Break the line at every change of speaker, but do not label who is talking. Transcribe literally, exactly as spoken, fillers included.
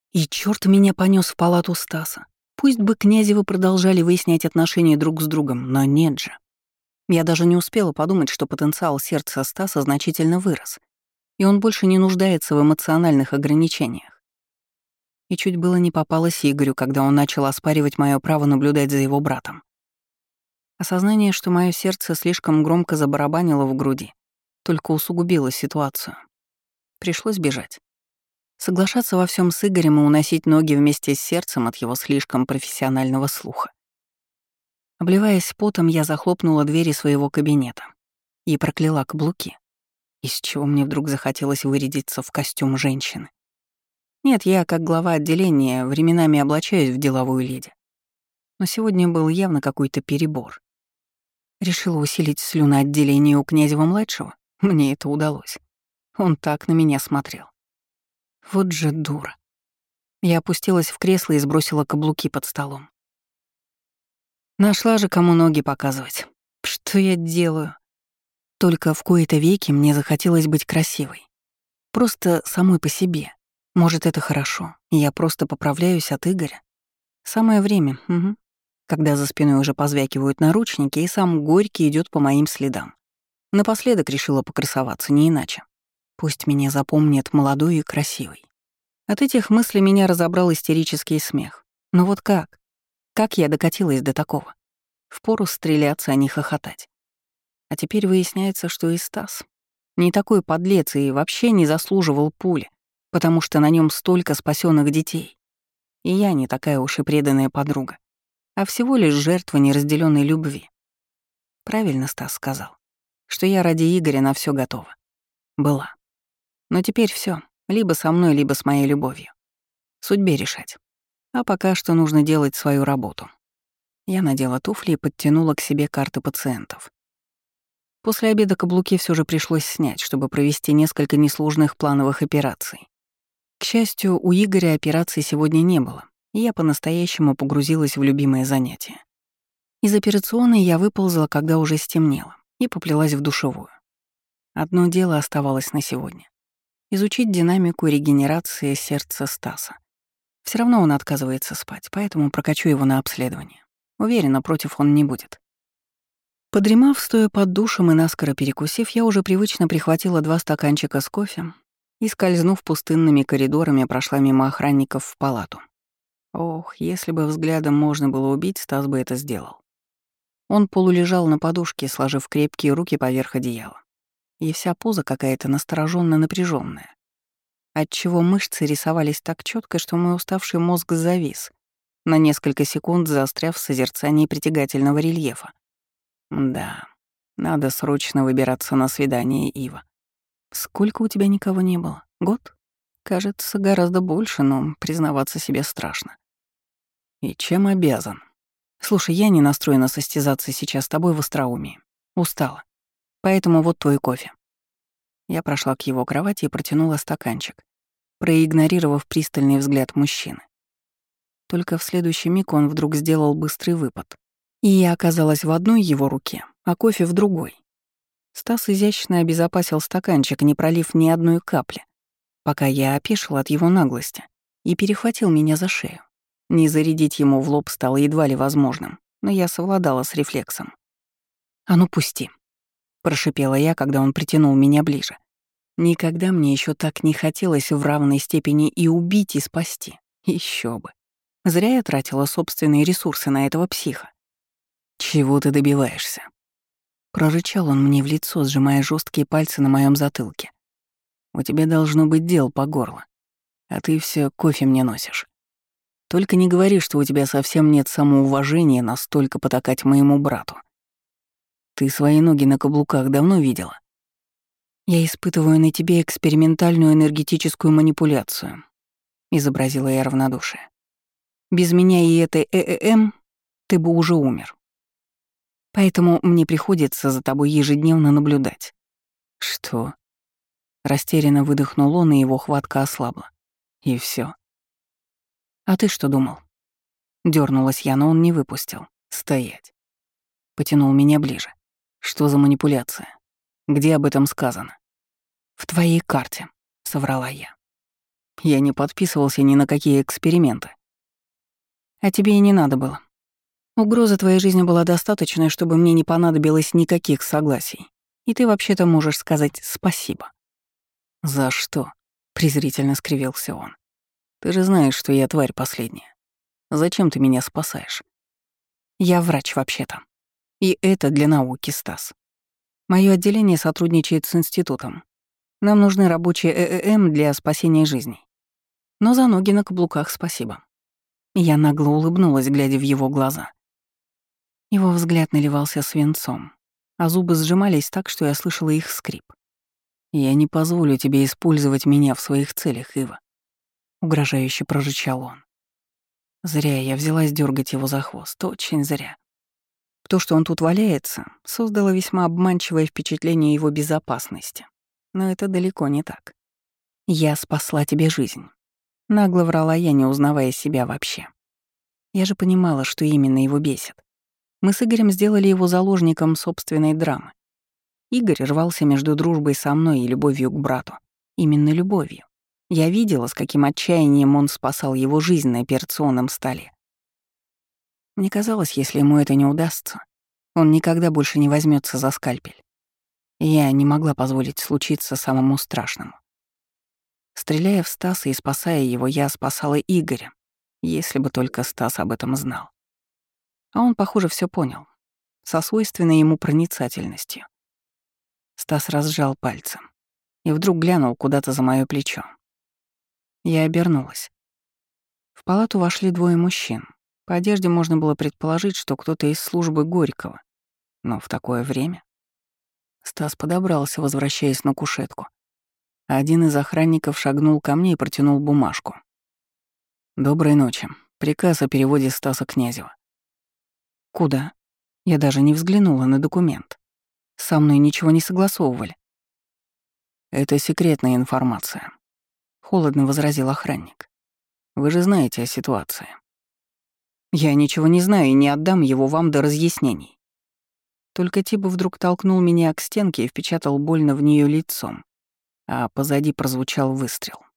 И чёрт меня понёс в палату Стаса. Пусть бы Князевы продолжали выяснять отношения друг с другом, но нет же. Я даже не успела подумать, что потенциал сердца Стаса значительно вырос, и он больше не нуждается в эмоциональных ограничениях. И чуть было не попалась Игорю, когда он начал оспаривать моё право наблюдать за его братом. Осознание, что моё сердце слишком громко забарабанило в груди, только усугубило ситуацию. Пришлось бежать. Соглашаться во всем с Игорем и уносить ноги вместе с сердцем от его слишком профессионального слуха. Обливаясь потом, я захлопнула двери своего кабинета и прокляла каблуки, из чего мне вдруг захотелось вырядиться в костюм женщины. Нет, я, как глава отделения, временами облачаюсь в деловую леди. Но сегодня был явно какой-то перебор. Решила усилить слюноотделение у Князева-младшего? Мне это удалось. Он так на меня смотрел. Вот же дура. Я опустилась в кресло и сбросила каблуки под столом. Нашла же, кому ноги показывать. Что я делаю? Только в кои-то веки мне захотелось быть красивой. Просто самой по себе. Может, это хорошо, и я просто поправляюсь от Игоря. Самое время, угу. Когда за спиной уже позвякивают наручники, и сам Горький идет по моим следам. Напоследок решила покрасоваться, не иначе. Пусть меня запомнят молодой и красивой. От этих мыслей меня разобрал истерический смех. Но вот как? Как я докатилась до такого? Впору стреляться, а не хохотать. А теперь выясняется, что и Стас не такой подлец и вообще не заслуживал пули, потому что на нем столько спасенных детей. И я не такая уж и преданная подруга, а всего лишь жертва неразделенной любви. Правильно Стас сказал, что я ради Игоря на все готова. Была. Но теперь все, либо со мной, либо с моей любовью. Судьбе решать. А пока что нужно делать свою работу. Я надела туфли и подтянула к себе карты пациентов. После обеда каблуки все же пришлось снять, чтобы провести несколько несложных плановых операций. К счастью, у Игоря операций сегодня не было, и я по-настоящему погрузилась в любимое занятие. Из операционной я выползла, когда уже стемнело, и поплелась в душевую. Одно дело оставалось на сегодня — изучить динамику регенерации сердца Стаса. Все равно он отказывается спать, поэтому прокачу его на обследование. Уверена, против он не будет. Подремав, стоя под душем и наскоро перекусив, я уже привычно прихватила два стаканчика с кофе и, скользнув пустынными коридорами, прошла мимо охранников в палату. Ох, если бы взглядом можно было убить, Стас бы это сделал. Он полулежал на подушке, сложив крепкие руки поверх одеяла. И вся поза какая-то настороженно напряженная, отчего мышцы рисовались так четко, что мой уставший мозг завис, на несколько секунд заостряв в созерцании притягательного рельефа. Да, надо срочно выбираться на свидание, Ива. Сколько у тебя никого не было? Год? Кажется, гораздо больше, но признаваться себе страшно. И чем обязан? Слушай, я не настроена состязаться сейчас с тобой в остроумии. Устала. Поэтому вот твой кофе. Я прошла к его кровати и протянула стаканчик, проигнорировав пристальный взгляд мужчины. Только в следующий миг он вдруг сделал быстрый выпад, и я оказалась в одной его руке, а кофе в другой. Стас изящно обезопасил стаканчик, не пролив ни одной капли, пока я опешила от его наглости, и перехватил меня за шею. Не зарядить ему в лоб стало едва ли возможным, но я совладала с рефлексом. «А ну пусти», — прошипела я, когда он притянул меня ближе. Никогда мне еще так не хотелось в равной степени и убить, и спасти. Еще бы. Зря я тратила собственные ресурсы на этого психа. «Чего ты добиваешься?» Прорычал он мне в лицо, сжимая жесткие пальцы на моем затылке. «У тебя должно быть дел по горло, а ты все кофе мне носишь. Только не говори, что у тебя совсем нет самоуважения настолько потакать моему брату. Ты свои ноги на каблуках давно видела?» «Я испытываю на тебе экспериментальную энергетическую манипуляцию», — изобразила я равнодушие. «Без меня и этой ЭЭМ ты бы уже умер. Поэтому мне приходится за тобой ежедневно наблюдать». «Что?» Растерянно выдохнул он, и его хватка ослабла. И все. «А ты что думал?» Дёрнулась я, но он не выпустил. «Стоять». Потянул меня ближе. «Что за манипуляция? Где об этом сказано?» «В твоей карте», — соврала я. Я не подписывался ни на какие эксперименты. А тебе и не надо было. Угроза твоей жизни была достаточной, чтобы мне не понадобилось никаких согласий. И ты вообще-то можешь сказать спасибо». «За что?» — презрительно скривился он. «Ты же знаешь, что я тварь последняя. Зачем ты меня спасаешь?» «Я врач вообще-то. И это для науки, Стас. Моё отделение сотрудничает с институтом. Нам нужны рабочие ЭЭМ для спасения жизней. Но за ноги на каблуках спасибо». Я нагло улыбнулась, глядя в его глаза. Его взгляд наливался свинцом, а зубы сжимались так, что я слышала их скрип. «Я не позволю тебе использовать меня в своих целях, Ива», — угрожающе прорычал он. Зря я взялась дергать его за хвост, очень зря. То, что он тут валяется, создало весьма обманчивое впечатление его безопасности. Но это далеко не так. «Я спасла тебе жизнь». Нагло врала я, не узнавая себя вообще. Я же понимала, что именно его бесит. Мы с Игорем сделали его заложником собственной драмы. Игорь рвался между дружбой со мной и любовью к брату. Именно любовью. Я видела, с каким отчаянием он спасал его жизнь на операционном столе. Мне казалось, если ему это не удастся, он никогда больше не возьмется за скальпель. Я не могла позволить случиться самому страшному. Стреляя в Стаса и спасая его, я спасала Игоря, если бы только Стас об этом знал. А он, похоже, все понял, со свойственной ему проницательностью. Стас разжал пальцем и вдруг глянул куда-то за моё плечо. Я обернулась. В палату вошли двое мужчин. По одежде можно было предположить, что кто-то из службы Горького. Но в такое время... Стас подобрался, возвращаясь на кушетку. Один из охранников шагнул ко мне и протянул бумажку. «Доброй ночи. Приказ о переводе Стаса Князева». «Куда?» Я даже не взглянула на документ. Со мной ничего не согласовывали. «Это секретная информация», — холодно возразил охранник. «Вы же знаете о ситуации». «Я ничего не знаю и не отдам его вам до разъяснений». Только тип вдруг толкнул меня к стенке и впечатал больно в нее лицом, а позади прозвучал выстрел.